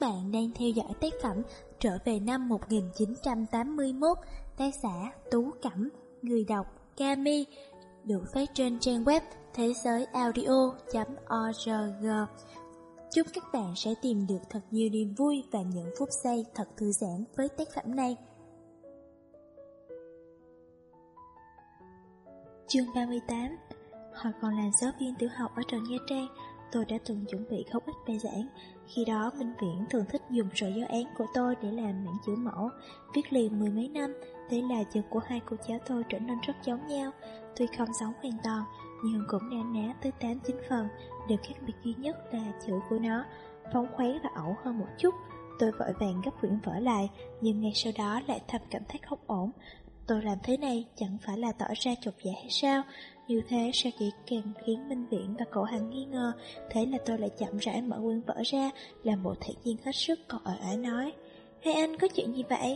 bạn đang theo dõi tác phẩm Trở về năm 1981, tác giả Tú Cẩm, người đọc Kami, được phát trên trang web thế giới audio.org. Chúc các bạn sẽ tìm được thật nhiều niềm vui và những phút giây thật thư giãn với tác phẩm này. Chương 38. Hồi còn là giáo viên tiểu học ở trường Nha Trang, tôi đã từng chuẩn bị không ít bài giảng. Khi đó Minh Viễn thường thích dùng sổ giáo án của tôi để làm bản chữ mẫu, viết liền mười mấy năm. Thế là chữ của hai cô cháu tôi trở nên rất giống nhau. Tuy không giống hoàn toàn, nhưng cũng na ná tới 8-9 phần. Điều khác biệt duy nhất là chữ của nó phóng khoáng và ẩu hơn một chút. Tôi vội vàng gấp quyển vở lại, nhưng ngay sau đó lại thầm cảm thấy không ổn. Tôi làm thế này chẳng phải là tỏ ra chột dạ hay sao? Như thế sẽ càng khiến Minh Viễn và Cổ Hằng nghi ngờ. Thế là tôi lại chậm rãi mở quyển vở ra, làm bộ thản nhiên hết sức, còn ỏi nói: "Hai anh có chuyện gì vậy?"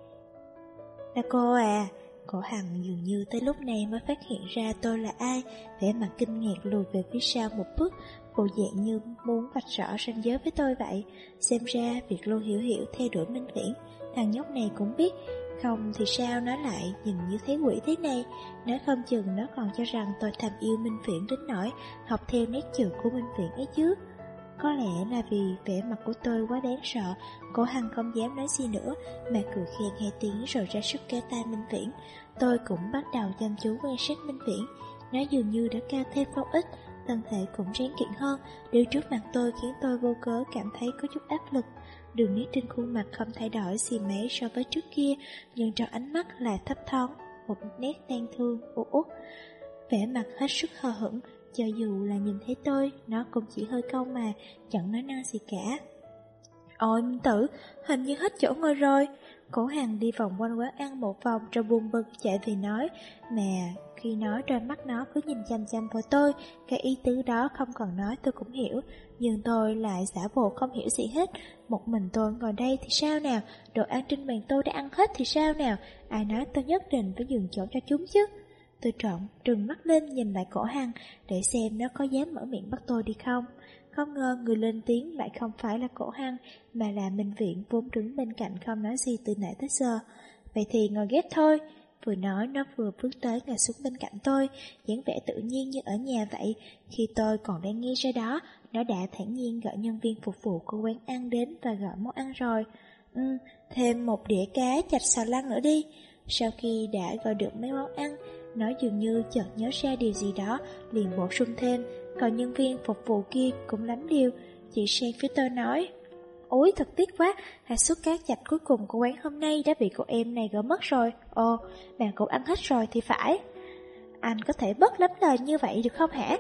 "Là cô à." Cổ Hằng dường như tới lúc này mới phát hiện ra tôi là ai, vẻ mặt kinh ngạc lùi về phía sau một bước, bộ dạng như muốn vạch rõ ranh giới với tôi vậy. Xem ra việc Lưu Hiểu Hiểu theo đuổi Minh Viễn, thằng nhóc này cũng biết. Không thì sao nó lại nhìn như thấy quỷ thế này. Nói không chừng nó còn cho rằng tôi thầm yêu Minh Viễn đến nỗi học theo nét chữ của Minh Viễn ấy chứ. Có lẽ là vì vẻ mặt của tôi quá đáng sợ, Cổ Hằng không dám nói gì nữa, mà cười khen hai tiếng rồi ra sức kéo tay Minh Viễn. Tôi cũng bắt đầu chăm chú quan sát Minh Viễn. Nó dường như đã cao thêm không ít, thân thể cũng tráng kiện hơn. Điều trước mặt tôi khiến tôi vô cớ cảm thấy có chút áp lực. Đường nét trên khuôn mặt không thay đổi gì mấy so với trước kia, nhưng trong ánh mắt lại thấp thoáng một nét tang thương u uất. Vẻ mặt hết sức hờ hững, cho dù là nhìn thấy tôi, nó cũng chỉ hơi cau mà, chẳng nói năng gì cả. "Ôi Minh Tử, hình như hết chỗ ngồi rồi." Cổ Hằng đi vòng quanh quán ăn một vòng rồi buồn bực chạy về nói, mà khi nói đôi mắt nó cứ nhìn chăm chăm vào tôi. Cái ý tứ đó không cần nói tôi cũng hiểu, nhưng tôi lại giả bộ không hiểu gì hết. Một mình tôi ngồi đây thì sao nào? Đồ ăn trên bàn tôi đã ăn hết thì sao nào? Ai nói tôi nhất định phải nhường chỗ cho chúng chứ? Tôi trừng mắt lên nhìn lại Cổ Hằng để xem nó có dám mở miệng bắt tôi đi không. Không ngờ người lên tiếng lại không phải là Cổ Hằng, mà là Minh Viễn vốn đứng bên cạnh không nói gì từ nãy tới giờ. "Vậy thì ngồi ghép thôi." Vừa nói nó vừa bước tới ngồi xuống bên cạnh tôi, dáng vẻ tự nhiên như ở nhà vậy. Khi tôi còn đang nghi ra đó, nó đã thản nhiên gọi nhân viên phục vụ của quán ăn đến và gọi món ăn rồi. Thêm một đĩa cá chạch xào lăn nữa đi." Sau khi đã gọi được mấy món ăn, nó dường như chợt nhớ ra điều gì đó, liền bổ sung thêm. Còn nhân viên phục vụ kia cũng lắm điều, chị sang phía tôi nói: "Ôi thật tiếc quá, hạt suất cá chạch cuối cùng của quán hôm nay đã bị cô em này gỡ mất rồi. Ồ, bạn cũng ăn hết rồi thì phải. Anh có thể bớt lắm lời như vậy được không hả?"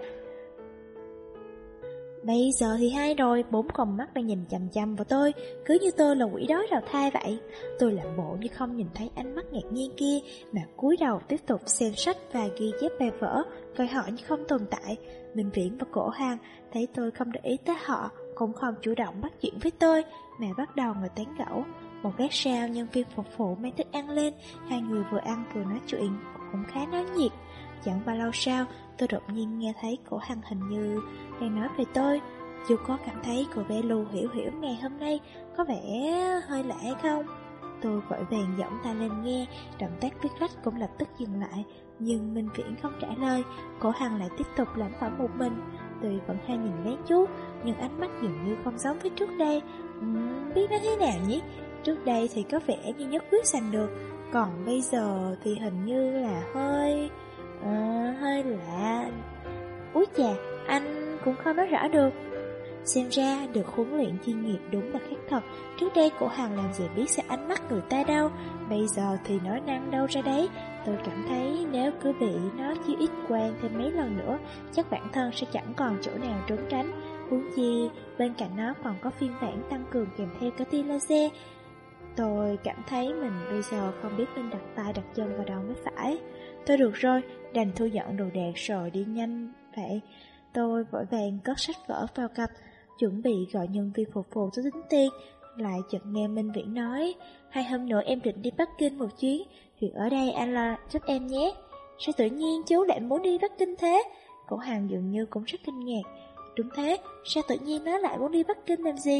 Bây giờ thì hay rồi, 4 con mắt đang nhìn chằm chằm vào tôi, cứ như tôi là quỷ đói đào thai vậy. Tôi làm bộ như không nhìn thấy ánh mắt ngạc nhiên kia, mà cúi đầu tiếp tục xem sách và ghi chép bài vở, coi họ như không tồn tại. Minh Viễn và Cổ Hằng thấy tôi không để ý tới họ, cũng không chủ động bắt chuyện với tôi, mà bắt đầu ngồi tán gẫu. Một lát sau, nhân viên phục vụ mang thức ăn lên, hai người vừa ăn vừa nói chuyện, cũng khá náo nhiệt. Chẳng bao lâu sau, tôi đột nhiên nghe thấy Cổ Hằng hình như đang nói về tôi. Dù có cảm thấy cô bé Lưu Hiểu Hiểu ngày hôm nay có vẻ hơi lạ hay không? Tôi vội vàng giọng tai lên nghe, động tác viết lách cũng lập tức dừng lại. Nhưng Minh Viễn không trả lời, Cổ Hằng lại tiếp tục lẩm bẩm một mình. Tuy vẫn hay nhìn lén chút, nhưng ánh mắt dường như không giống với trước đây. Biết nói thế nào nhỉ? Trước đây thì có vẻ như nhất quyết giành được, còn bây giờ thì hình như là hơi lạ. Úi chà, anh cũng không nói rõ được. Xem ra được huấn luyện chuyên nghiệp đúng là khác thật. Trước đây Cổ Hằng làm gì biết xem ánh mắt người ta đâu, bây giờ thì nói năng đâu ra đấy. Tôi cảm thấy nếu cứ bị nó chiếu ít quang thêm mấy lần nữa, chắc bản thân sẽ chẳng còn chỗ nào trốn tránh. Huống chi bên cạnh nó còn có phiên bản tăng cường kèm theo cả tia laser. Tôi cảm thấy mình bây giờ không biết nên đặt tay đặt chân vào đâu mới phải. Tôi được rồi, đành thu dọn đồ đạc rồi đi nhanh vậy. Tôi vội vàng cất sách vở vào cặp, chuẩn bị gọi nhân viên phục vụ tới tính tiền. Lại chợt nghe Minh Viễn nói: "Hai hôm nữa em định đi Bắc Kinh một chuyến, việc ở đây anh lo giúp em nhé." "Sao tự nhiên chú lại muốn đi Bắc Kinh thế?" Cổ Hằng dường như cũng rất kinh ngạc. "Đúng thế, sao tự nhiên nó lại muốn đi Bắc Kinh làm gì?"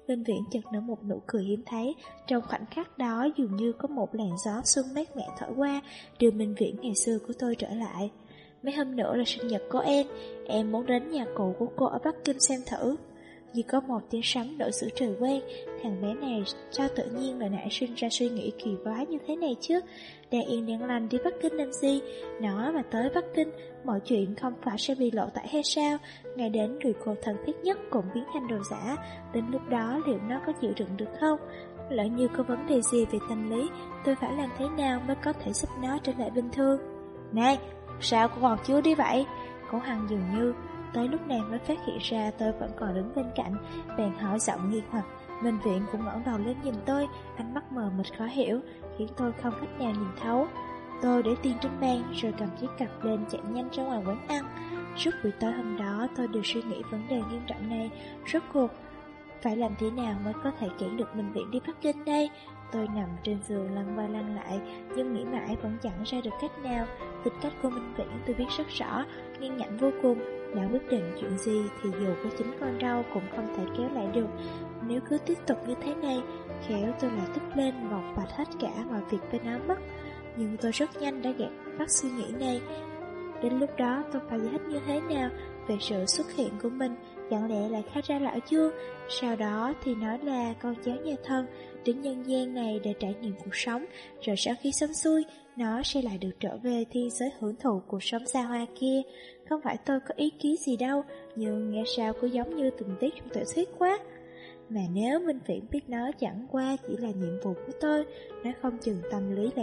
Minh Viễn chợt nở một nụ cười hiếm thấy. Trong khoảnh khắc đó dường như có một làn gió xuân mát mẻ thổi qua, đưa Minh Viễn ngày xưa của tôi trở lại. Mấy hôm nữa là sinh nhật của em muốn đến nhà cụ của cô ở Bắc Kinh xem thử. Chỉ có một tiếng sấm đổi giữa trời quang. Thằng bé này sao tự nhiên lại nảy sinh ra suy nghĩ kỳ quái như thế này chứ? Đang yên đang lành đi Bắc Kinh làm gì? Nó mà tới Bắc Kinh, mọi chuyện không phải sẽ bị lộ tẩy hay sao? Ngay đến người cô thân thiết nhất cũng biến thành đồ giả. Đến lúc đó liệu nó có chịu đựng được không? Lỡ như có vấn đề gì về tâm lý, tôi phải làm thế nào mới có thể giúp nó trở lại bình thường? Này, sao cô còn chưa đi vậy? Cổ Hằng dường như tới lúc này mới phát hiện ra tôi vẫn còn đứng bên cạnh, bèn hỏi giọng nghi hoặc. Minh Viễn cũng ngẩng đầu lên nhìn tôi, ánh mắt mờ mịt khó hiểu, khiến tôi không cách nào nhìn thấu. Tôi để tiền trên bàn rồi cầm chiếc cặp lên chạy nhanh ra ngoài quán ăn. Suốt buổi tối hôm đó tôi đều suy nghĩ vấn đề nghiêm trọng này. Rốt cuộc phải làm thế nào mới có thể cản được Minh Viễn đi Bắc Kinh đây? Tôi nằm trên giường lăn qua lăn lại, nhưng nghĩ mãi vẫn chẳng ra được cách nào. Tính cách của Minh Viễn tôi biết rất rõ, nghiêng ngạnh vô cùng. Đã quyết định chuyện gì thì dù có 9 con rau cũng không thể kéo lại được. Nếu cứ tiếp tục như thế này, khéo tôi lại tức lên bộc bạch hết cả mọi việc với nó mất. Nhưng tôi rất nhanh đã gạt bắt suy nghĩ này. Đến lúc đó tôi phải giải thích như thế nào về sự xuất hiện của mình? Chẳng lẽ lại khai ra lão chưa? Sau đó thì nói là con cháu nhà thân đến nhân gian này để trải nghiệm cuộc sống, rồi sau khi xong xuôi nó sẽ lại được trở về thiên giới hưởng thụ cuộc sống xa hoa kia. Không phải tôi có ý kiến gì đâu, nhưng nghe sao cứ giống như tình tiết trong tiểu thuyết quá. Mà nếu Minh Viễn biết nó chẳng qua chỉ là nhiệm vụ của tôi, nó không chừng tâm lý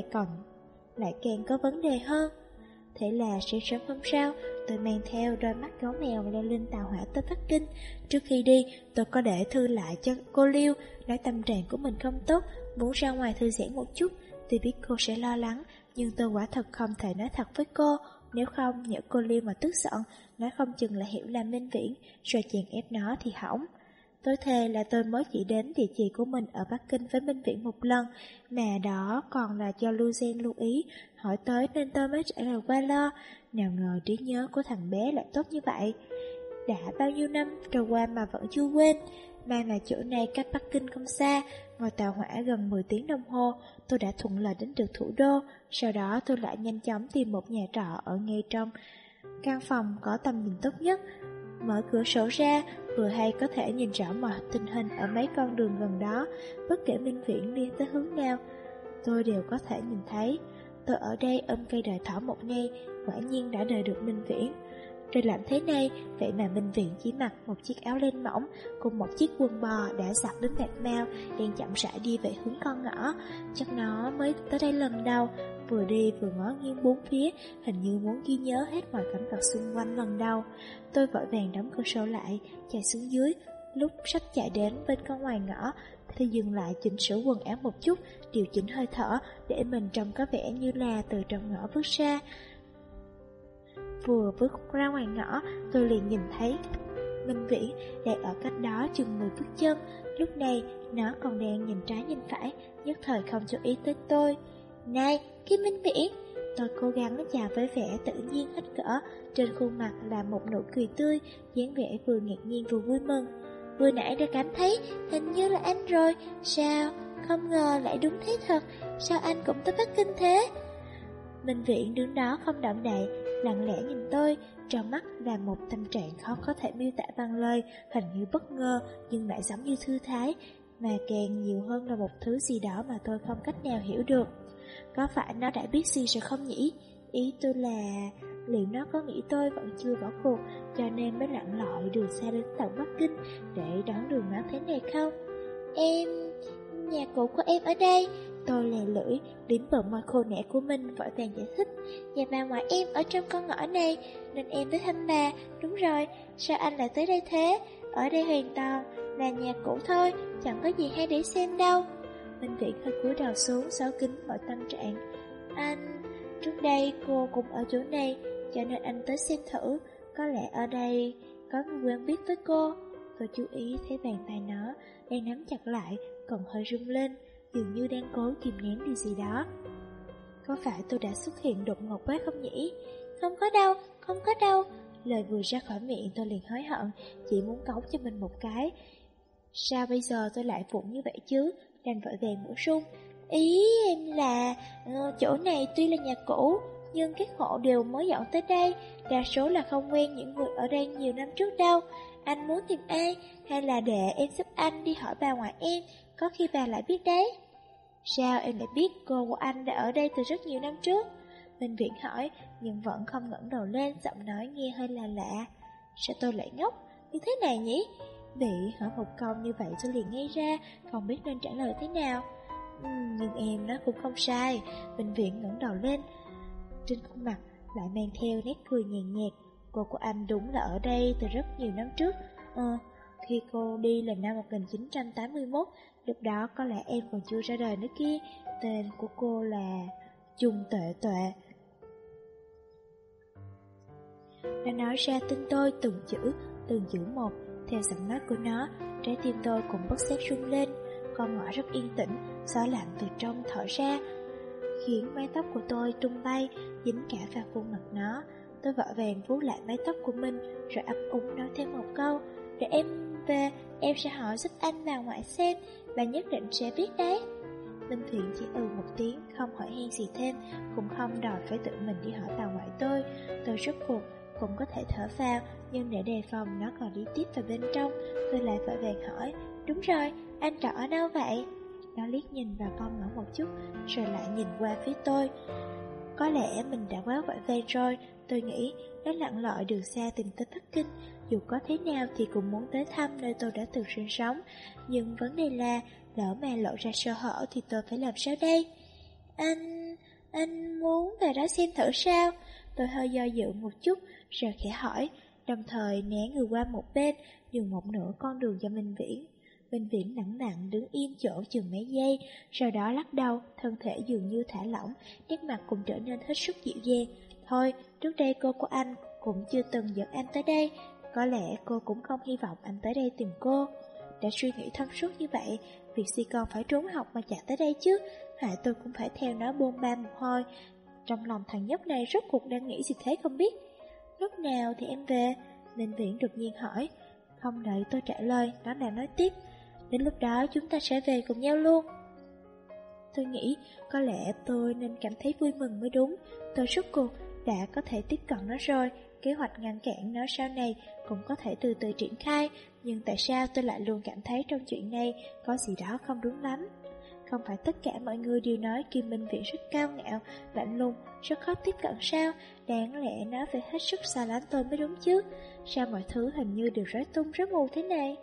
lại càng có vấn đề hơn. Thế là sáng sớm hôm sau, tôi mang theo đôi mắt gấu mèo leo lên tàu hỏa tới Bắc Kinh. Trước khi đi, tôi có để thư lại cho cô Liêu, nói tâm trạng của mình không tốt, muốn ra ngoài thư giãn một chút. Tôi biết cô sẽ lo lắng, nhưng tôi quả thật không thể nói thật với cô. Nếu không, nhỡ cô Liêu mà tức giận, nói không chừng là hiểu là Minh Viễn, rồi chèn ép nó thì hỏng. Tôi thề là tôi mới chỉ đến địa chỉ của mình ở Bắc Kinh với Minh Viễn một lần, mà đó còn là do Lưu Gen lưu ý, hỏi tới nên tôi mới trả lời qua lo. Nào ngờ trí nhớ của thằng bé lại tốt như vậy. Đã bao nhiêu năm trôi qua mà vẫn chưa quên. Mang là chỗ này cách Bắc Kinh không xa, ngồi tàu hỏa gần 10 tiếng đồng hồ, tôi đã thuận lợi đến được thủ đô. Sau đó tôi lại nhanh chóng tìm một nhà trọ ở ngay trong căn phòng có tầm nhìn tốt nhất. Mở cửa sổ ra, vừa hay có thể nhìn rõ mọi tình hình ở mấy con đường gần đó. Bất kể Minh Viễn đi tới hướng nào, tôi đều có thể nhìn thấy. Tôi ở đây ôm cây đợi thỏ một ngày, quả nhiên đã đợi được Minh Viễn. Trời lạnh thế này, vậy mà Minh Viễn chỉ mặc một chiếc áo len mỏng cùng một chiếc quần bò đã giặt đến bạc mao, đang chậm rãi đi về hướng con ngõ. Chắc nó mới tới đây lần đầu, vừa đi vừa ngó nghiêng bốn phía, hình như muốn ghi nhớ hết mọi cảnh vật xung quanh lần đầu. Tôi vội vàng đóng cửa sổ lại, chạy xuống dưới. Lúc sắp chạy đến bên con ngoài ngõ thì dừng lại chỉnh sửa quần áo một chút, điều chỉnh hơi thở để mình trông có vẻ như là từ trong ngõ bước ra. Vừa bước ra ngoài ngõ, tôi liền nhìn thấy Minh Viễn đang ở cách đó chừng 10 bước chân. Lúc này nó còn đang nhìn trái nhìn phải, nhất thời không chú ý tới tôi. Này, Kim Minh Viễn! Tôi cố gắng chào với vẻ tự nhiên hết cỡ, trên khuôn mặt là một nụ cười tươi, dáng vẻ vừa ngạc nhiên vừa vui mừng. Vừa nãy đã cảm thấy hình như là anh rồi, sao? Không ngờ lại đúng thế thật, sao anh cũng tới Bắc Kinh thế? Minh Viễn đứng đó không động đậy, lặng lẽ nhìn tôi, trong mắt là một tâm trạng khó có thể miêu tả bằng lời, hình như bất ngờ nhưng lại giống như thư thái, mà càng nhiều hơn là một thứ gì đó mà tôi không cách nào hiểu được. Có phải nó đã biết gì rồi không nhỉ? Ý tôi là liệu nó có nghĩ tôi vẫn chưa bỏ cuộc, cho nên mới lặn lội đường xa đến tận Bắc Kinh để đón đường nó thế này không? Nhà cũ của em ở đây. Tôi lè lưỡi, liếm bờ môi khô nẻ của mình, vội vàng giải thích. Nhà bà ngoại em ở trong con ngõ này, nên em tới thăm bà. Đúng rồi, sao anh lại tới đây thế? Ở đây hoàn toàn là nhà cũ thôi, chẳng có gì hay để xem đâu. Minh Viễn hơi cúi đầu xuống, xấu kính mọi tâm trạng. Anh, trước đây cô cũng ở chỗ này, cho nên anh tới xem thử. Có lẽ ở đây có người quen biết với cô. Tôi chú ý thấy bàn tay nó đang nắm chặt lại, còn hơi rung lên, dường như đang cố kìm nén điều gì đó. Có phải tôi đã xuất hiện đột ngột quá không nhỉ? Không có đâu, không có đâu. Lời vừa ra khỏi miệng tôi liền hối hận, chỉ muốn cấu cho mình một cái. Sao bây giờ tôi lại vụng như vậy chứ? Đành vội vàng bổ sung. Ý em là chỗ này tuy là nhà cũ, nhưng các hộ đều mới dọn tới đây, đa số là không quen những người ở đây nhiều năm trước đâu. Anh muốn tìm ai, hay là để em giúp anh đi hỏi bà ngoại em, có khi bà lại biết đấy. Sao em lại biết cô của anh đã ở đây từ rất nhiều năm trước? Minh Viễn hỏi, nhưng vẫn không ngẩng đầu lên, giọng nói nghe hơi là lạ. Sao tôi lại ngốc như thế này nhỉ? Bị hỏi một câu như vậy tôi liền ngây ra, không biết nên trả lời thế nào. Nhưng em nói cũng không sai. Minh Viễn ngẩng đầu lên, trên khuôn mặt lại mang theo nét cười nhàn nhạt. Cô của anh đúng là ở đây từ rất nhiều năm trước. Khi cô đi là năm 1981, lúc đó có lẽ em còn chưa ra đời nữa kia. Tên của cô là Chung Tuệ Tuệ. Nó nói ra tên tôi từng chữ một. Theo giọng nói của nó, trái tim tôi cũng bất giác rung lên. Con ngõ rất yên tĩnh, gió lạnh từ trong thở ra, khiến mái tóc của tôi tung bay, dính cả vào khuôn mặt nó. Tôi vội vàng vuốt lại mái tóc của mình, rồi ấp úng nói thêm một câu. Để em về, em sẽ hỏi giúp anh bà ngoại xem, bà nhất định sẽ biết đấy. Minh Thiện chỉ một tiếng, không hỏi han gì thêm, cũng không đòi phải tự mình đi hỏi bà ngoại tôi. Tôi rốt cuộc cũng có thể thở vào, nhưng để đề phòng nó còn đi tiếp vào bên trong, tôi lại vội vàng hỏi. Đúng rồi, anh trọ ở đâu vậy? Nó liếc nhìn vào con ngõ một chút, rồi lại nhìn qua phía tôi. Có lẽ mình đã quá vội vàng rồi. Tôi nghĩ nó lặn lội đường xa tìm tới Bắc Kinh, dù có thế nào thì cũng muốn tới thăm nơi tôi đã từng sinh sống. Nhưng vấn đề là, lỡ mà lộ ra sơ hở thì tôi phải làm sao đây? Anh muốn về đó xem thử sao? Tôi hơi do dự một chút, rồi khẽ hỏi, đồng thời né người qua một bên, nhường một nửa con đường cho Minh Viễn. Minh Viễn lẳng lặng đứng yên chỗ chừng mấy giây, sau đó lắc đầu, thân thể dường như thả lỏng, nét mặt cũng trở nên hết sức dịu dàng. Thôi, trước đây cô của anh cũng chưa từng dẫn anh tới đây, có lẽ cô cũng không hy vọng anh tới đây tìm cô. Đã suy nghĩ thông suốt như vậy, việc gì còn phải trốn học mà chạy tới đây chứ, hại tôi cũng phải theo nó bôn ba một hồi. Trong lòng thằng nhóc này rốt cuộc đang nghĩ gì thế không biết. Lúc nào thì em về? Minh Viễn đột nhiên hỏi. Không đợi tôi trả lời, nó lại nói tiếp. Đến lúc đó chúng ta sẽ về cùng nhau luôn. Tôi nghĩ có lẽ tôi nên cảm thấy vui mừng mới đúng. Tôi rốt cuộc đã có thể tiếp cận nó rồi. Kế hoạch ngăn cản nó sau này cũng có thể từ từ triển khai. Nhưng tại sao tôi lại luôn cảm thấy trong chuyện này có gì đó không đúng lắm? Không phải tất cả mọi người đều nói Kim Minh Viễn rất cao ngạo, lạnh lùng, rất khó tiếp cận sao? Đáng lẽ nó phải hết sức xa lánh tôi mới đúng chứ? Sao mọi thứ hình như đều rối tung rối mù thế này?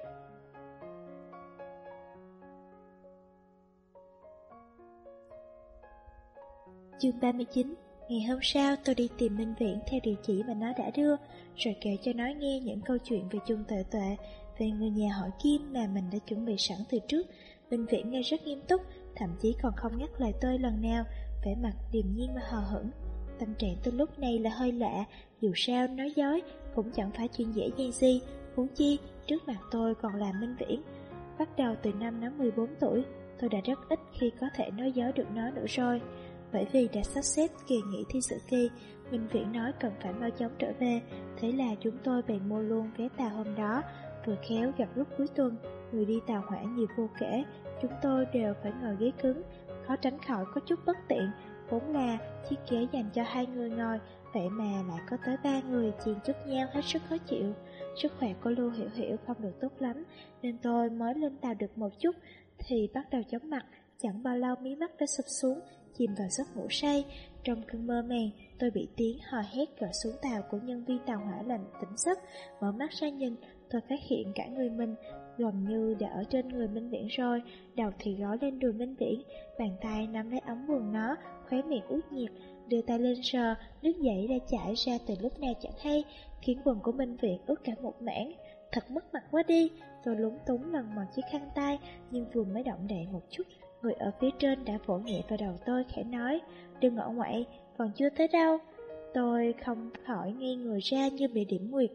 Chương 39. Ngày hôm sau tôi đi tìm Minh Viễn theo địa chỉ mà nó đã đưa, rồi kể cho nó nghe những câu chuyện về Chung Tuệ Tuệ, về người nhà họ Kim mà mình đã chuẩn bị sẵn từ trước. Minh Viễn nghe rất nghiêm túc, thậm chí còn không nhắc lời tôi lần nào, vẻ mặt điềm nhiên mà hờ hững. Tâm trạng tôi lúc này là hơi lạ, dù sao nói dối cũng chẳng phải chuyện dễ dàng gì, huống chi trước mặt tôi còn là Minh Viễn. Bắt đầu từ năm nó 14 tuổi, tôi đã rất ít khi có thể nói dối được nó nữa rồi. Bởi vì đã sắp xếp kỳ nghỉ thi sự kỳ, Minh Viễn nói cần phải mau chóng trở về, thế là chúng tôi bèn mua luôn vé tàu hôm đó. Vừa khéo gặp lúc cuối tuần, người đi tàu hỏa nhiều vô kể, chúng tôi đều phải ngồi ghế cứng, khó tránh khỏi có chút bất tiện. Vốn là chiếc ghế dành cho 2 người ngồi, vậy mà lại có tới 3 người chen chúc nhau hết sức khó chịu. Sức khỏe của Lưu Hiểu Hiểu không được tốt lắm, nên tôi mới lên tàu được một chút thì bắt đầu chóng mặt. Chẳng bao lâu mí mắt đã sụp xuống, chìm vào giấc ngủ say. Trong cơn mơ màng, tôi bị tiếng hò hét gọi xuống tàu của nhân viên tàu hỏa làm tỉnh giấc. Mở mắt ra nhìn, tôi phát hiện cả người mình gần như đã ở trên người Minh Viễn rồi. Đầu thì gối lên đùi Minh Viễn, bàn tay nắm lấy ống quần nó, khóe miệng ướt nhẹp, đưa tay lên sờ, nước dãi đã chảy ra từ lúc nào chẳng hay, khiến quần của Minh Viễn ướt cả một mảng. Thật mất mặt quá đi. Tôi lúng túng lần mò chiếc khăn tay, nhưng vừa mới động đậy một chút, người ở phía trên đã vỗ nhẹ vào đầu tôi, khẽ nói, đừng ngọ ngoại, còn chưa tới đâu. Tôi không khỏi ngây người ra như bị điểm nguyệt.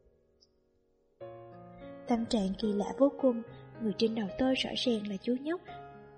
Tâm trạng kỳ lạ vô cùng, người trên đầu tôi rõ ràng là chú nhóc,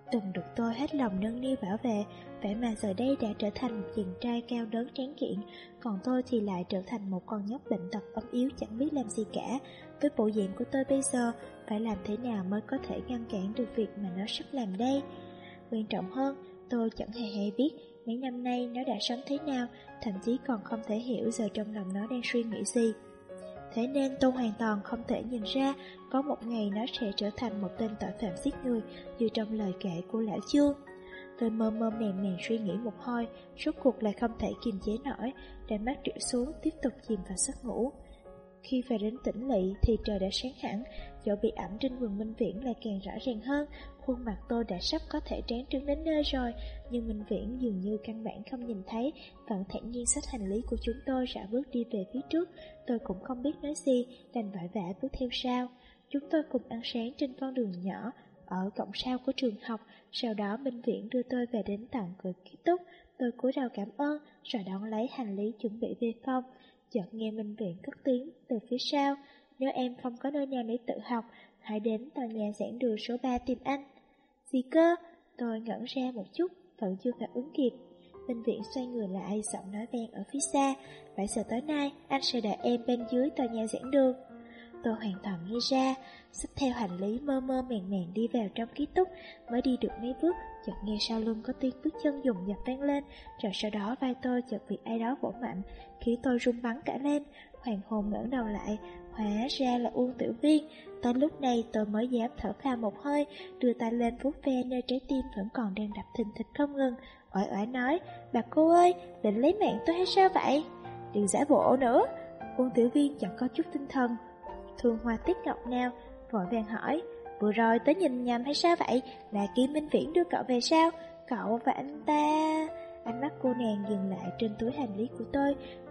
Tùng được tôi hết lòng nâng niu bảo vệ, vậy mà giờ đây đã trở thành một chàng trai cao lớn tráng kiện, còn tôi thì lại trở thành một con nhóc bệnh tật ốm yếu chẳng biết làm gì cả. Với bộ dạng của tôi bây giờ, phải làm thế nào mới có thể ngăn cản được việc mà nó sắp làm đây? Quan trọng hơn, tôi chẳng hề biết mấy năm nay nó đã sống thế nào, thậm chí còn không thể hiểu giờ trong lòng nó đang suy nghĩ gì. Thế nên tôi hoàn toàn không thể nhìn ra có một ngày nó sẽ trở thành một tên tội phạm giết người như trong lời kể của lão Trương. Tôi mơ mơ màng màng suy nghĩ một hồi, rốt cuộc lại không thể kiềm chế nổi, để mắt trĩu xuống tiếp tục chìm vào giấc ngủ. Khi về đến tỉnh lỵ thì trời đã sáng hẳn, chỗ bị ẩm trên vườn Minh Viễn lại càng rõ ràng hơn. Khuôn mặt tôi đã sắp có thể trán trứng đến nơi rồi, nhưng Minh Viễn dường như căn bản không nhìn thấy, vẫn thản nhiên xách hành lý của chúng tôi rảo bước đi về phía trước. Tôi cũng không biết nói gì, đành vội vã bước theo sau. Chúng tôi cùng ăn sáng trên con đường nhỏ ở cổng sau của trường học. Sau đó Minh Viễn đưa tôi về đến tận cửa ký túc. Tôi cúi đầu cảm ơn, rồi đón lấy hành lý chuẩn bị về phòng. Chợt nghe Minh Viễn cất tiếng từ phía sau: "Nếu em không có nơi nào để tự học, hãy đến tòa nhà giảng đường số 3 tìm anh." "Gì cơ?" Tôi ngẩn ra một chút, vẫn chưa phản ứng kịp. Minh Viễn xoay người lại, giọng nói vang ở phía xa: "7 giờ tối nay, anh sẽ đợi em bên dưới tòa nhà giảng đường." Tôi hoàn toàn ngây ra, xách theo hành lý mơ mơ màng màng đi vào trong ký túc. Mới đi được mấy bước, chợt nghe sau lưng có tiếng bước chân dồn dập vang lên, rồi sau đó vai tôi chợt bị ai đó vỗ mạnh, khiến tôi run bắn cả lên. Hoàng hồn ngẩng đầu lại, hóa ra là Uông Tiểu Viên. Tới lúc này tôi mới dám thở phào một hơi, đưa tay lên vuốt ve nơi trái tim vẫn còn đang đập thình thịch không ngừng, oải oải nói: "Bà cô ơi, định lấy mạng tôi hay sao vậy?" "Đừng giả bộ nữa." Uông Tiểu Viên chẳng có chút tinh thần Thương Hoa Tiết Ngọc nào, vội vàng hỏi: "Vừa rồi tới nhìn nhầm hay sao vậy? Là Kim Minh Viễn đưa cậu về sao? Cậu và anh ta..." Ánh mắt cô nàng dừng lại trên túi hành lý của tôi,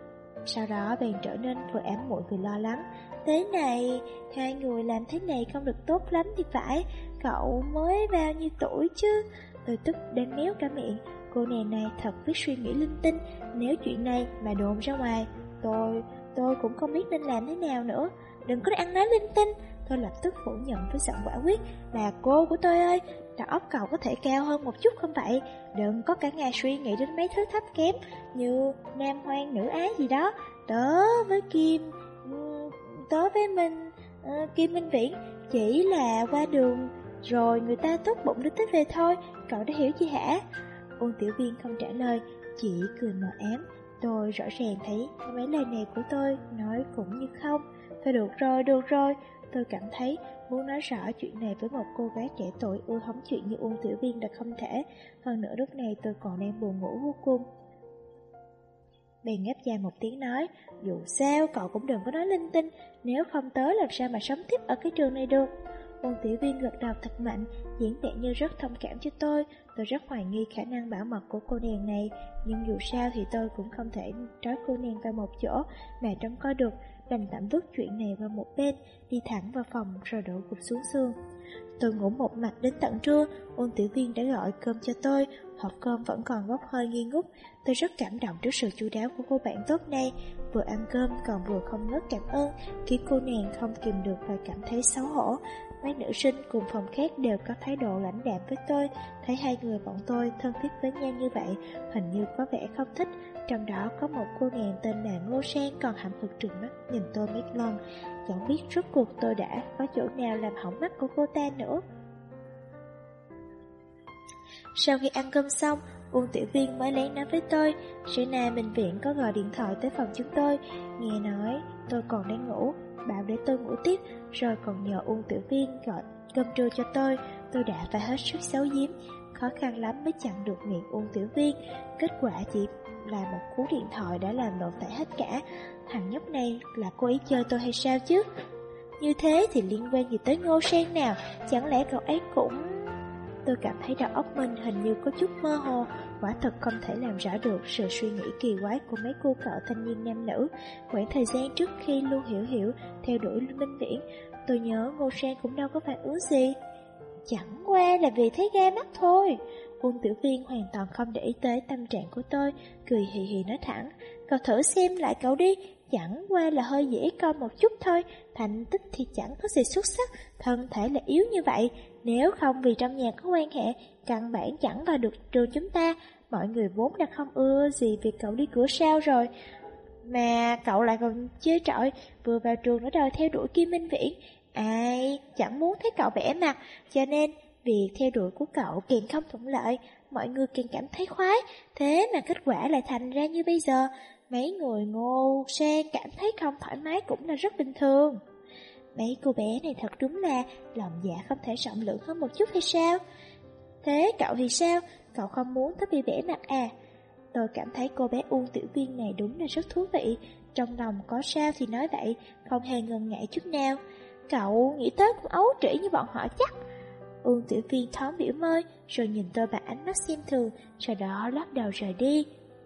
sau đó bèn trở nên vừa ám muội vừa lo lắng. "Thế này, hai người làm thế này không được tốt lắm thì phải. Cậu mới bao nhiêu tuổi chứ?" Tôi tức đến méo cả miệng. Cô nàng này thật biết suy nghĩ linh tinh. Nếu chuyện này mà đồn ra ngoài, tôi cũng không biết nên làm thế nào nữa. "Đừng có ăn nói linh tinh." Tôi lập tức phủ nhận với giọng quả quyết: "Là cô của tôi ơi, đầu óc cậu có thể cao hơn một chút không vậy? Đừng có cả ngày suy nghĩ đến mấy thứ thấp kém như nam hoang nữ ái gì đó. Tớ với Kim Minh Viễn chỉ là qua đường rồi người ta tốt bụng đưa tới về thôi. Cậu đã hiểu gì hả?" Uông Tiểu Viên không trả lời, chỉ cười mờ ám. Tôi rõ ràng thấy mấy lời này của tôi nói cũng như không. Thôi được rồi. Tôi cảm thấy muốn nói rõ chuyện này với một cô gái trẻ tuổi ưa hóng chuyện như Uông Tiểu Viên là không thể. Hơn nữa lúc này tôi còn đang buồn ngủ vô cùng. Bèn ngáp dài một tiếng nói: "Dù sao cậu cũng đừng có nói linh tinh, nếu không tớ làm sao mà sống tiếp ở cái trường này được." Uông Tiểu Viên gật đầu thật mạnh, dáng vẻ như rất thông cảm cho tôi. Tôi rất hoài nghi khả năng bảo mật của cô nàng này, nhưng dù sao thì tôi cũng không thể trói cô nàng vào một chỗ mà trông coi được, đành tạm vứt chuyện này vào một bên, đi thẳng vào phòng rồi đổ gục xuống giường. Tôi ngủ một mạch đến tận trưa. Uông Tiểu Viên đã gọi cơm cho tôi, hộp cơm vẫn còn bốc hơi nghi ngút. Tôi rất cảm động trước sự chu đáo của cô bạn tốt này, vừa ăn cơm còn vừa không ngớt cảm ơn, khiến cô nàng không kìm được và cảm thấy xấu hổ. Mấy nữ sinh cùng phòng khác đều có thái độ lãnh đạm với tôi, thấy hai người bọn tôi thân thiết với nhau như vậy, hình như có vẻ không thích. Trong đó có một cô nàng tên là Ngô Sang còn hậm hực trừng mắt nhìn tôi mấy lần. Chẳng biết rốt cuộc tôi đã có chỗ nào làm hỏng mắt của cô ta nữa. Sau khi ăn cơm xong, Uông Tiểu Viên mới lén nói với tôi: "Sáng nay Minh Viễn có gọi điện thoại tới phòng chúng tôi, nghe nói tôi còn đang ngủ, bảo để tôi ngủ tiếp, rồi còn nhờ Uông Tiểu Viên gọi cơm trưa cho tôi." Tôi đã phải hết sức xấu giếm, khó khăn lắm mới chặn được miệng Uông Tiểu Viên. Kết quả chỉ là một cú điện thoại đã làm lộ tẩy hết cả. Thằng nhóc này là cố ý chơi tôi hay sao chứ? Như thế thì liên quan gì tới Ngô Sang nào? Chẳng lẽ cậu ấy cũng... Tôi cảm thấy đầu óc mình hình như có chút mơ hồ. Quả thật không thể làm rõ được sự suy nghĩ kỳ quái của mấy cô cậu thanh niên nam nữ. Khoảng thời gian trước khi Lưu Hiểu theo đuổi Minh Viễn, tôi nhớ Ngô Sang cũng đâu có phản ứng gì. Chẳng qua là vì thấy gai mắt thôi. Uông Tiểu Viên hoàn toàn không để ý tới tâm trạng của tôi, cười hì hì nói thẳng: "Cậu thử xem lại cậu đi, chẳng qua là hơi dễ con một chút thôi, thành tích thì chẳng có gì xuất sắc, thân thể là yếu như vậy. Nếu không vì trong nhà có quan hệ, căn bản chẳng vào được trường chúng ta. Mọi người vốn đã không ưa gì việc cậu đi cửa sau rồi, mà cậu lại còn chơi trọi, vừa vào trường đã đòi theo đuổi Kim Minh Viễn. Ai chẳng muốn thấy cậu bẻ mặt, cho nên việc theo đuổi của cậu càng không thuận lợi, mọi người càng cảm thấy khoái. Thế mà kết quả lại thành ra như bây giờ. Mấy người Ngô Sang cảm thấy không thoải mái cũng là rất bình thường. Mấy cô bé này thật đúng là lòng dạ không thể rộng lượng hơn một chút hay sao? Thế cậu thì sao? Cậu không muốn tớ bị bẻ mặt à? Tôi cảm thấy cô bé Uông Tiểu Viên này đúng là rất thú vị. Trong lòng có sao thì nói vậy, không hề ngần ngại chút nào. Cậu nghĩ tới cũng ấu trĩ như bọn họ chắc. Uông Tiểu Viên thoáng biểu môi, rồi nhìn tôi bằng ánh mắt xem thường, sau đó lắc đầu rời đi.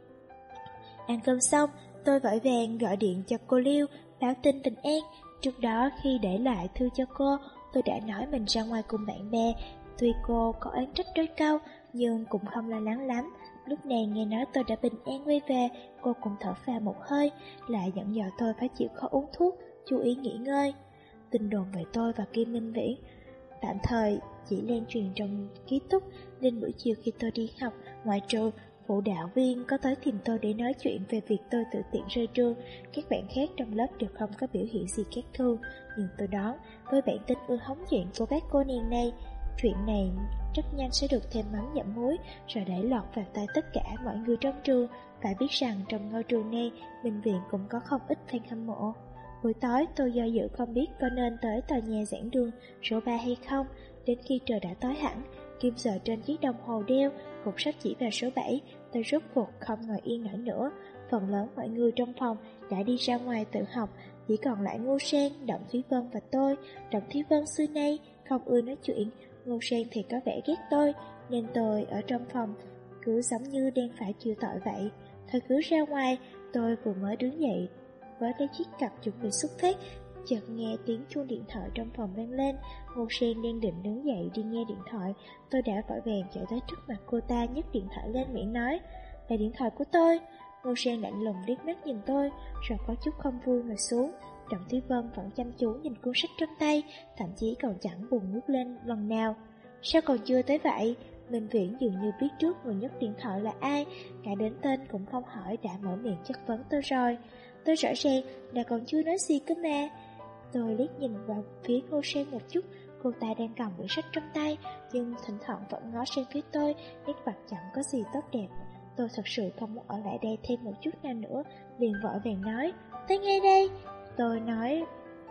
Ăn cơm xong, tôi vội vàng gọi điện cho cô Liêu, báo tin bình an. Trước đó khi để lại thư cho cô, tôi đã nói mình ra ngoài cùng bạn bè. Tuy cô có oán trách đôi câu, nhưng cũng không lo lắng lắm. Lúc này nghe nói tôi đã bình an quay về, cô cũng thở phào một hơi, lại dặn dò tôi phải chịu khó uống thuốc, chú ý nghỉ ngơi. Tin đồn về tôi và Kim Minh Viễn tạm thời chỉ lan truyền trong ký túc, nên buổi chiều khi tôi đi học, ngoại trừ phụ đạo viên có tới tìm tôi để nói chuyện về việc tôi tự tiện rơi trường. Các bạn khác trong lớp đều không có biểu hiện gì khác thường, nhưng tôi đoán với bản tính ưa hóng chuyện của các cô nàng này, chuyện này rất nhanh sẽ được thêm mắm dặm muối, rồi đẩy lọt vào tai tất cả mọi người trong trường. Phải biết rằng trong ngôi trường này, Minh Viện cũng có không ít fan hâm mộ. Buổi tối tôi do dự không biết có nên tới tòa nhà giảng đường số 3 hay không. Đến khi trời đã tối hẳn, kim giờ trên chiếc đồng hồ đeo cũng sắp chỉ vào số 7, tôi rốt cuộc không ngồi yên nổi nữa. Phần lớn mọi người trong phòng đã đi ra ngoài tự học, chỉ còn lại Ngô Sang, Đặng Thúy Vân và tôi. Đặng Thúy Vân xưa nay không ưa nói chuyện, Ngô Sang thì có vẻ ghét tôi, nên tôi ở trong phòng cứ giống như đang phải chịu tội vậy. Thôi cứ ra ngoài, tôi vừa mới đứng dậy với lấy chiếc cặp chuẩn bị xuất phát, chợt nghe tiếng chuông điện thoại trong phòng vang lên. Ngô Sen đang định đứng dậy đi nghe điện thoại, tôi đã vội vàng chạy tới trước mặt cô ta, nhấc điện thoại lên miệng nói: "Là điện thoại của tôi." Ngô Sen lạnh lùng liếc mắt nhìn tôi, rồi có chút không vui ngồi xuống. Đặng Thúy Vân vẫn chăm chú nhìn cuốn sách trong tay, thậm chí còn chẳng buồn ngước lên lần nào. "Sao còn chưa tới vậy?" Minh Viễn dường như biết trước người nhấc điện thoại là ai, cả đến tên cũng không hỏi đã mở miệng chất vấn tôi rồi. Tôi rõ ràng là còn chưa nói gì cơ mà. Tôi liếc nhìn vào phía Ngô Sen một chút, cô ta đang cầm quyển sách trong tay, nhưng thỉnh thoảng vẫn ngó sang phía tôi, nét mặt chẳng có gì tốt đẹp. Tôi thật sự không muốn ở lại đây thêm một chút nào nữa, liền vội vàng nói: "Tới ngay đây." Tôi nói.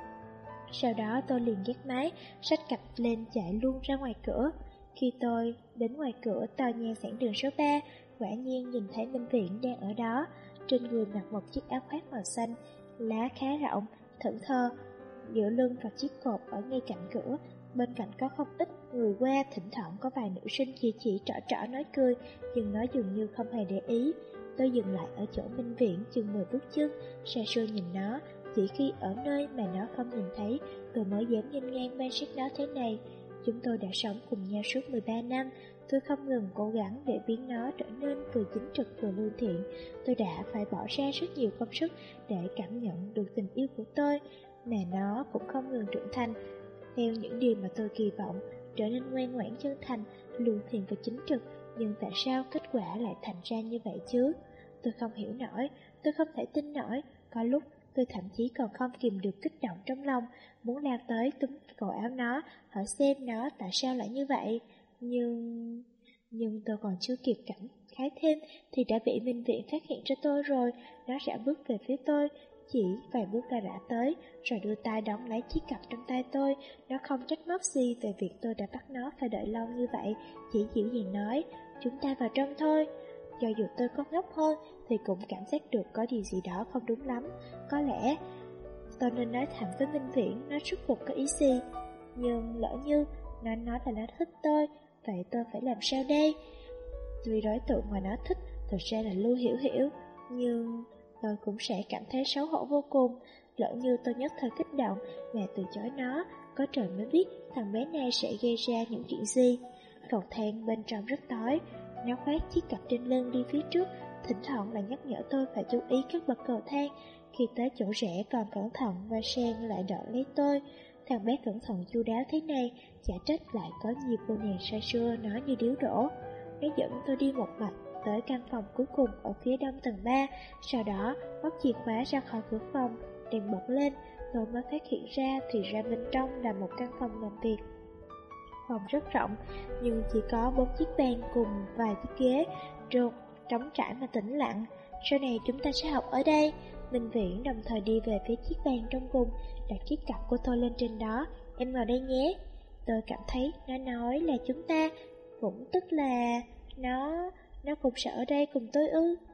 Sau đó tôi liền gác máy, xách cặp lên chạy luôn ra ngoài cửa. Khi tôi đến ngoài cửa tòa nhà giảng đường số 3, quả nhiên nhìn thấy Minh Viễn đang ở đó. Trên người mặc một chiếc áo khoác màu xanh, lá khá rộng, thẫn thờ, dựa lưng vào chiếc cột ở ngay cạnh cửa. Bên cạnh có không ít người qua, thỉnh thoảng có vài nữ sinh chỉ trỏ trỏ nói cười, nhưng nó dường như không hề để ý. Tôi dừng lại ở chỗ Minh Viễn chừng 10 bước chân, xa xôi nhìn nó. Chỉ khi ở nơi mà nó không nhìn thấy, tôi mới dám nghênh ngang quan sát nó thế này. Chúng tôi đã sống cùng nhau suốt 13 năm, tôi không ngừng cố gắng để biến nó trở nên vừa chính trực vừa lương thiện. Tôi đã phải bỏ ra rất nhiều công sức để cảm nhận được tình yêu của tôi, mà nó cũng không ngừng trưởng thành theo những điều mà tôi kỳ vọng, trở nên ngoan ngoãn chân thành, lương thiện và chính trực. Nhưng tại sao kết quả lại thành ra như vậy chứ? Tôi không hiểu nổi, tôi không thể tin nổi. Có lúc tôi thậm chí còn không kìm được kích động trong lòng, muốn lao tới túm cổ áo nó, hỏi xem nó tại sao lại như vậy. Nhưng tôi còn chưa kịp cảm khái thêm thì đã bị Minh Viện phát hiện ra tôi rồi. Nó rảo bước về phía tôi, chỉ vài bước đã tới, rồi đưa tay đón lấy chiếc cặp trong tay tôi. Nó không trách móc gì về việc tôi đã bắt nó phải đợi lâu như vậy, chỉ dịu dàng nói: "Chúng ta vào trong thôi." Cho dù tôi có ngốc hơn thì cũng cảm giác được có điều gì đó không đúng lắm. Có lẽ tôi nên nói thẳng với Minh Viễn nó rốt cuộc có ý gì. Nhưng lỡ như nó nói là nó thích tôi, vậy tôi phải làm sao đây? Tuy đối tượng mà nó thích thực ra là Lưu Hiểu Hiểu, nhưng tôi cũng sẽ cảm thấy xấu hổ vô cùng. Lỡ như tôi nhất thời kích động mà từ chối nó, có trời mới biết thằng bé này sẽ gây ra những chuyện gì. Cầu thang bên trong rất tối, nó khoác chiếc cặp trên lưng đi phía trước, thỉnh thoảng lại nhắc nhở tôi phải chú ý các bậc cầu thang. Khi tới chỗ rẽ còn cẩn thận và Sen lại đỡ lấy tôi. Thằng bé cẩn thận chu đáo thế này, chả trách lại có nhiều cô nàng say sưa nói như điếu đổ. Nó dẫn tôi đi một mạch tới căn phòng cuối cùng ở phía đông tầng 3, sau đó móc chìa khóa ra khỏi cửa phòng, đèn bật lên, tôi mới phát hiện ra thì ra bên trong là một căn phòng làm việc. Phòng rất rộng, nhưng chỉ có 4 chiếc bàn cùng vài chiếc ghế, trống trải mà tĩnh lặng. Sau này chúng ta sẽ học ở đây. Minh Viễn đồng thời đi về phía chiếc bàn trong cùng, đặt chiếc cặp của tôi lên trên đó. Em ngồi đây nhé. Tôi cảm thấy nó nói là chúng ta, cũng tức là nó cùng sợ ở đây cùng tôi ư.